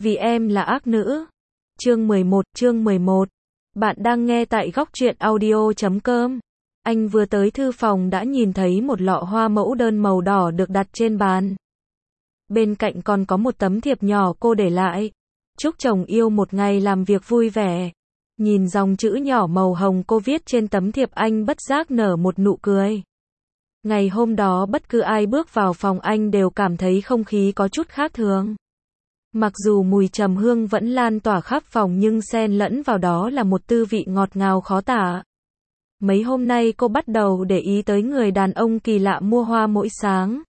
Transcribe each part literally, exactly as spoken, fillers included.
Vì em là ác nữ. Chương mười một, chương mười một. Bạn đang nghe tại góc truyện audio chấm com. Anh vừa tới thư phòng đã nhìn thấy một lọ hoa mẫu đơn màu đỏ được đặt trên bàn. Bên cạnh còn có một tấm thiệp nhỏ cô để lại. Chúc chồng yêu một ngày làm việc vui vẻ. Nhìn dòng chữ nhỏ màu hồng cô viết trên tấm thiệp, anh bất giác nở một nụ cười. Ngày hôm đó bất cứ ai bước vào phòng anh đều cảm thấy không khí có chút khác thường. Mặc dù mùi trầm hương vẫn lan tỏa khắp phòng nhưng xen lẫn vào đó là một tư vị ngọt ngào khó tả. Mấy hôm nay cô bắt đầu để ý tới người đàn ông kỳ lạ mua hoa mỗi sáng.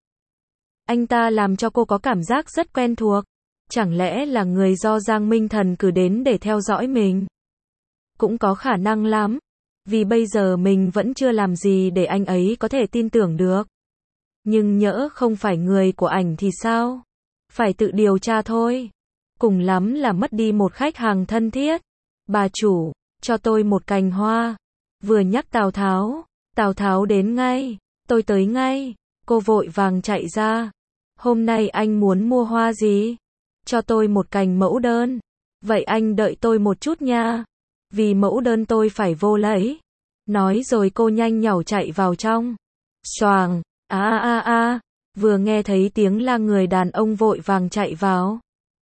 Anh ta làm cho cô có cảm giác rất quen thuộc. Chẳng lẽ là người do Giang Minh Thần cử đến để theo dõi mình? Cũng có khả năng lắm. Vì bây giờ mình vẫn chưa làm gì để anh ấy có thể tin tưởng được. Nhưng nhỡ không phải người của ảnh thì sao? Phải tự điều tra thôi. Cùng lắm là mất đi một khách hàng thân thiết. Bà chủ, cho tôi một cành hoa. Vừa nhắc Tào Tháo, Tào Tháo đến ngay. Tôi tới ngay. Cô vội vàng chạy ra. Hôm nay anh muốn mua hoa gì? Cho tôi một cành mẫu đơn. Vậy anh đợi tôi một chút nha. Vì mẫu đơn tôi phải vô lấy. Nói rồi cô nhanh nhảu chạy vào trong. Xoàng, a a a, vừa nghe thấy tiếng la người đàn ông vội vàng chạy vào.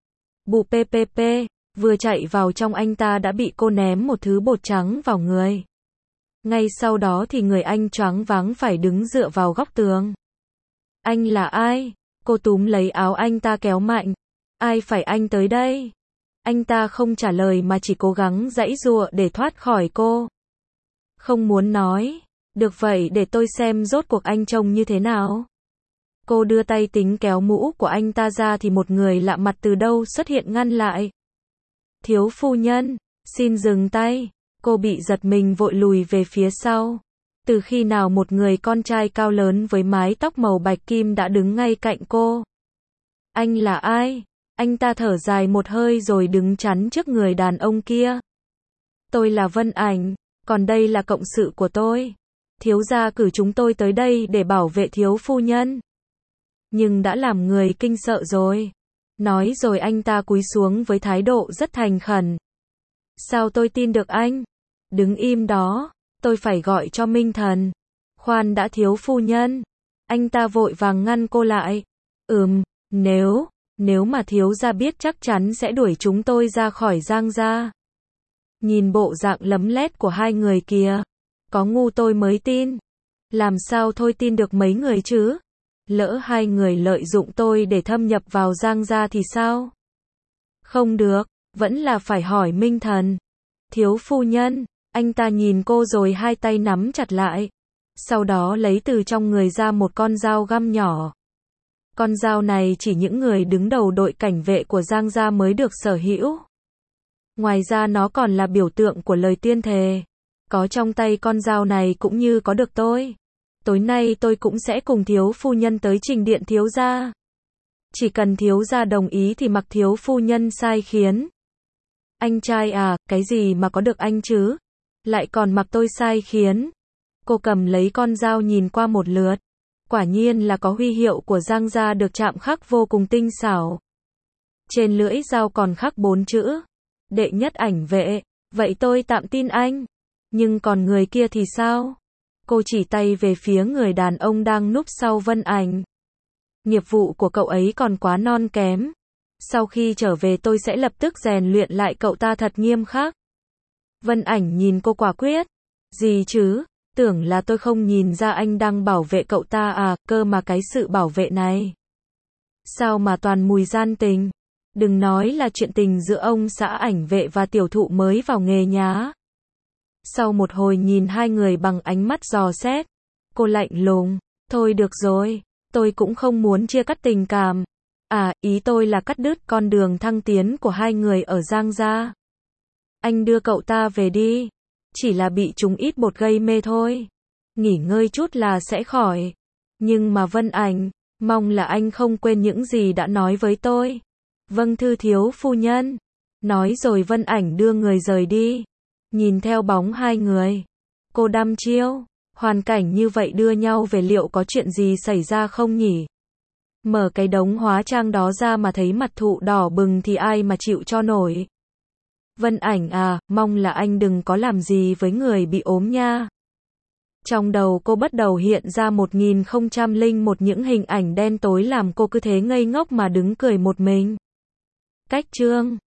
Bù ppp, vừa chạy vào trong anh ta đã bị cô ném một thứ bột trắng vào người. Ngay sau đó thì người anh choáng váng phải đứng dựa vào góc tường. Anh là ai? Cô túm lấy áo anh ta kéo mạnh. Ai phải anh tới đây? Anh ta không trả lời mà chỉ cố gắng giãy giụa để thoát khỏi cô. Không muốn nói. Được vậy để tôi xem rốt cuộc anh trông như thế nào. Cô đưa tay tính kéo mũ của anh ta ra thì một người lạ mặt từ đâu xuất hiện ngăn lại. Thiếu phu nhân, xin dừng tay. Cô bị giật mình vội lùi về phía sau. Từ khi nào một người con trai cao lớn với mái tóc màu bạch kim đã đứng ngay cạnh cô? Anh là ai? Anh ta thở dài một hơi rồi đứng chắn trước người đàn ông kia. Tôi là Vân Ảnh, còn đây là cộng sự của tôi. Thiếu gia cử chúng tôi tới đây để bảo vệ thiếu phu nhân. Nhưng đã làm người kinh sợ rồi. Nói rồi anh ta cúi xuống với thái độ rất thành khẩn. Sao tôi tin được anh? Đứng im đó, tôi phải gọi cho Minh Thần. Khoan đã thiếu phu nhân. Anh ta vội vàng ngăn cô lại. Ừm, nếu... Nếu mà thiếu gia biết chắc chắn sẽ đuổi chúng tôi ra khỏi Giang gia. Nhìn bộ dạng lấm lét của hai người kìa. Có ngu tôi mới tin. Làm sao thôi tin được mấy người chứ? Lỡ hai người lợi dụng tôi để thâm nhập vào Giang gia thì sao? Không được, vẫn là phải hỏi Minh Thần. Thiếu phu nhân, anh ta nhìn cô rồi hai tay nắm chặt lại. Sau đó lấy từ trong người ra một con dao găm nhỏ. Con dao này chỉ những người đứng đầu đội cảnh vệ của Giang gia mới được sở hữu. Ngoài ra nó còn là biểu tượng của lời tuyên thề. Có trong tay con dao này cũng như có được tôi. Tối nay tôi cũng sẽ cùng thiếu phu nhân tới trình điện thiếu gia. Chỉ cần thiếu gia đồng ý thì mặc thiếu phu nhân sai khiến. Anh trai à, cái gì mà có được anh chứ? Lại còn mặc tôi sai khiến. Cô cầm lấy con dao nhìn qua một lượt. Quả nhiên là có huy hiệu của Giang gia được chạm khắc vô cùng tinh xảo. Trên lưỡi dao còn khắc bốn chữ. Đệ nhất ảnh vệ. Vậy tôi tạm tin anh. Nhưng còn người kia thì sao? Cô chỉ tay về phía người đàn ông đang núp sau Vân Ảnh. Nghiệp vụ của cậu ấy còn quá non kém. Sau khi trở về tôi sẽ lập tức rèn luyện lại cậu ta thật nghiêm khắc. Vân Ảnh nhìn cô quả quyết. Gì chứ? Tưởng là tôi không nhìn ra anh đang bảo vệ cậu ta à, cơ mà cái sự bảo vệ này. Sao mà toàn mùi gian tình. Đừng nói là chuyện tình giữa ông xã Ảnh vệ và tiểu thụ mới vào nghề nhá. Sau một hồi nhìn hai người bằng ánh mắt dò xét, cô lạnh lùng. Thôi được rồi, tôi cũng không muốn chia cắt tình cảm. À, ý tôi là cắt đứt con đường thăng tiến của hai người ở Giang gia. Anh đưa cậu ta về đi. Chỉ là bị trúng ít bột gây mê thôi. Nghỉ ngơi chút là sẽ khỏi. Nhưng mà Vân Ảnh, mong là anh không quên những gì đã nói với tôi. Vâng thưa thiếu phu nhân. Nói rồi Vân Ảnh đưa người rời đi. Nhìn theo bóng hai người. Cô đăm chiêu. Hoàn cảnh như vậy đưa nhau về liệu có chuyện gì xảy ra không nhỉ? mở cái đống hóa trang đó ra mà thấy mặt thụ đỏ bừng thì ai mà chịu cho nổi. Vân Ảnh à, mong là anh đừng có làm gì với người bị ốm nha. Trong đầu cô bắt đầu hiện ra một nghìn không trăm lẻ một những hình ảnh đen tối làm cô cứ thế ngây ngốc mà đứng cười một mình. Cách chương